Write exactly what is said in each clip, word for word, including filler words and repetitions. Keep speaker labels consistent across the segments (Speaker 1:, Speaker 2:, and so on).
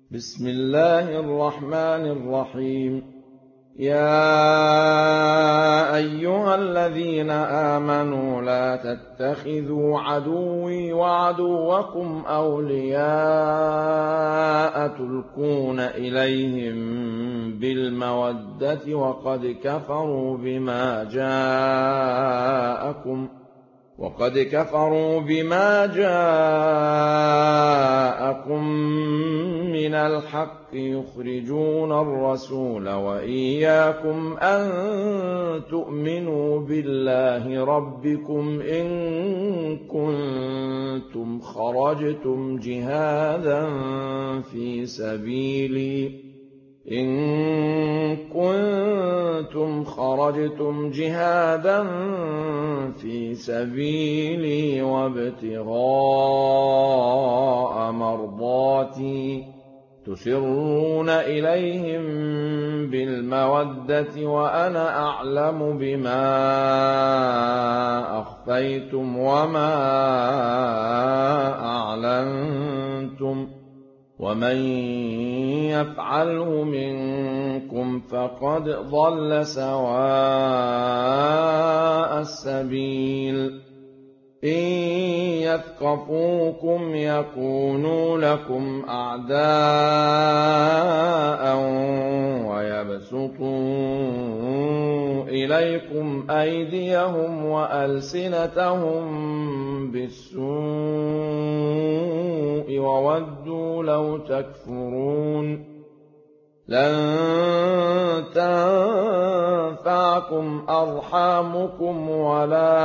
Speaker 1: بسم الله الرحمن الرحيم. يا أيها الذين آمنوا لا تتخذوا عدوي وعدوكم أولياء تلقون إليهم بالمودة وقد كفروا بما جاءكم وقد كفروا بما جاءكم من الحق يخرجون الرسول وإياكم أن تؤمنوا بالله ربكم إن كنتم خرجتم جهادا في سبيلي إن كنتم خرجتم جهادا في سبيلي وابتغاء مرضاتي تسرون إليهم بالمودة وأنا أعلم بما أخفيتم وما أعلنتم ومن يفعله منكم فقد ضل سواء السبيل. إن يثقفوكم يكونوا لكم أعداء ويبسطوا إليكم أيديهم وألسنتهم بالسوء وودوا لو تكفرون. لن تنفعكم أرحامكم ولا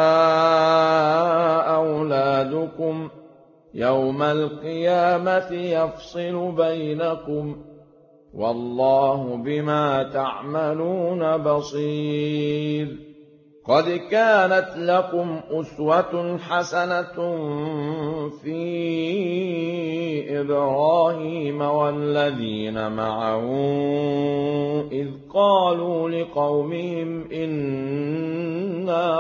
Speaker 1: أولادكم يوم القيامة يفصل بينكم والله بما تعملون بصير. قد كانت لكم أسوة حسنة في إبراهيم والذين معه إذ قالوا لقومهم إنا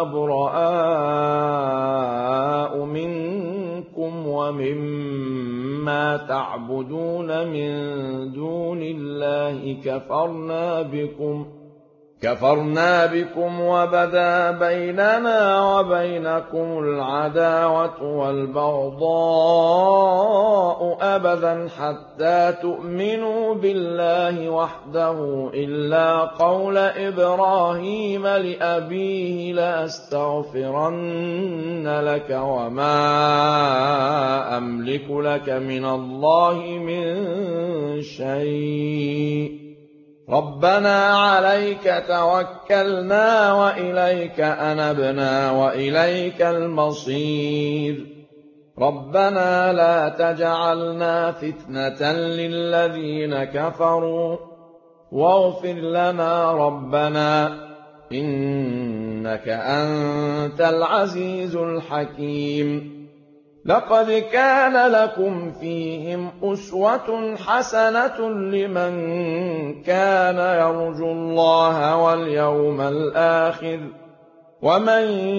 Speaker 1: براء منكم ومما تعبدون من دون الله كفرنا بكم كفرنا بكم وبدا بيننا وبينكم العداوة والبغضاء أبدا حتى تؤمنوا بالله وحده إلا قول إبراهيم لأبيه لأستغفرن لك وما أملك لك من الله من شيء ربنا عليك توكلنا وإليك أنبنا وإليك المصير. ربنا لا تجعلنا فتنة للذين كفروا واغفر لنا ربنا إنك أنت العزيز الحكيم. لقد كان لكم فيهم أسوة حسنة لمن كان يرجو الله واليوم الآخر ومن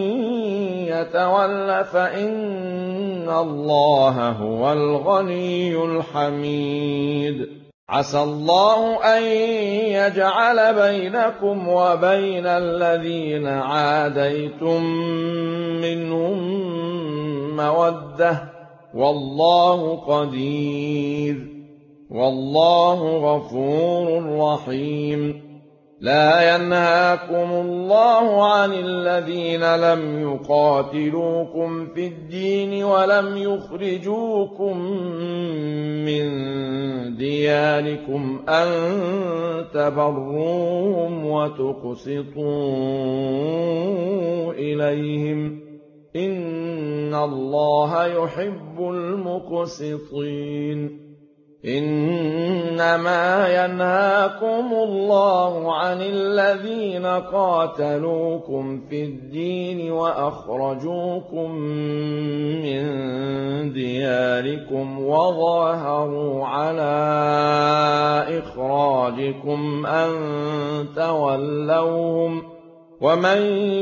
Speaker 1: يتول فإن الله هو الغني الحميد. عسى الله أن يجعل بينكم وبين الذين عاديتم منهم مودة والله قدير والله غفور رحيم. لا ينهاكم الله عن الذين لم يقاتلوكم في الدين ولم يخرجوكم من دياركم أن تبروهم وتقسطوا إليهم إن الله يحب المقسطين. إنما ينهاكم الله عن الذين قاتلوكم في الدين وأخرجوكم من دياركم وظاهروا على إخراجكم أن تولوهم ومن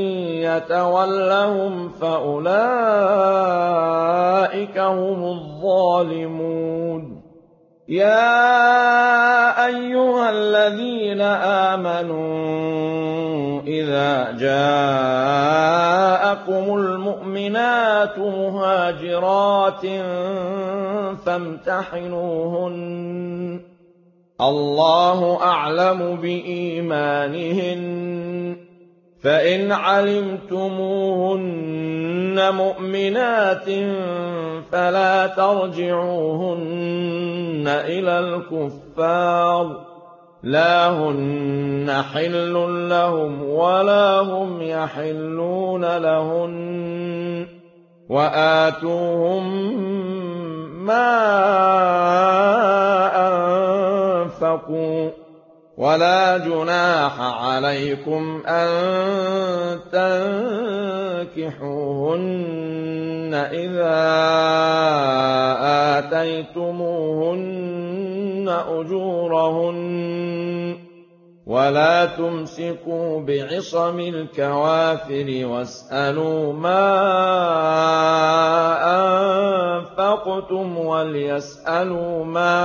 Speaker 1: يتولهم فأولئك هم الظالمون. يا أيها الذين آمنوا إذا جاءكم المؤمنات مهاجرات فامتحنوهن الله أعلم بإيمانهن فإن علمتموهن مؤمنات فلا ترجعوهن إلى الكفار لا هن حل لهم ولا هم يحلون لهن وآتوهم ما أنفقوا ولا جناح عليكم أن تنكحوهن إذا آتيتموهن أجورهن ولا تمسكوا بعصم الكوافر واسألوا ما أنفقتم وليسألوا ما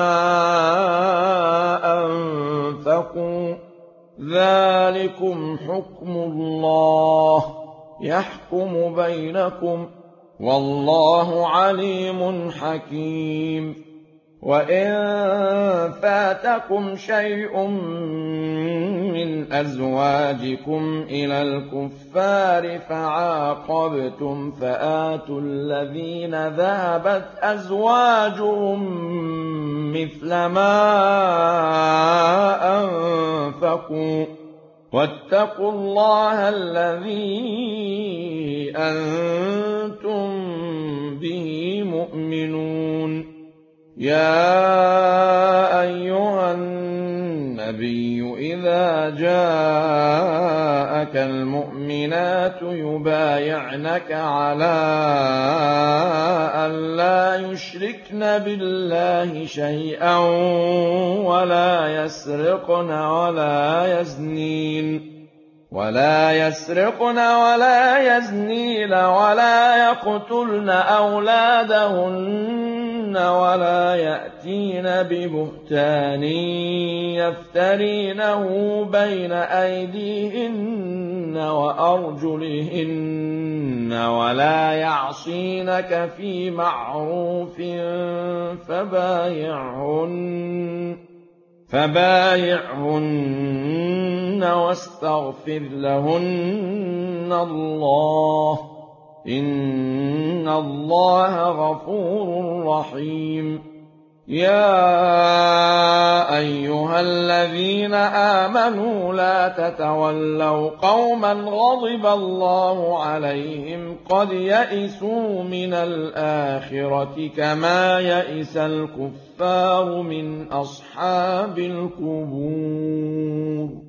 Speaker 1: أنفقوا ذلكم حكم الله يحكم بينكم والله عليم حكيم وإن فاتكم شيء من أزواجكم إلى الكفار فعاقبتم فآتوا الذين ذهبت أزواجهم مثل ما أنفقوا واتقوا الله الذي أنتم به مؤمنون يا أيها النبي إذا جاءك المؤمنات يبايعنك على أن لا يشركن بالله شيئا ولا يسرقن ولا يزنين ولا يسرقن ولا يزنين ولا يقتلن أولادهن ولا يأتين ببهتان يفترينه بين أيديهن وأرجلهن ولا يعصينك في معروف فبايعهن فبايعهن واستغفر لهن الله إن الله غفور رحيم يا أيها الذين آمنوا لا تتولوا قوما غضب الله عليهم قد يئسوا من الآخرة كما يئس الكفار من أصحاب القبور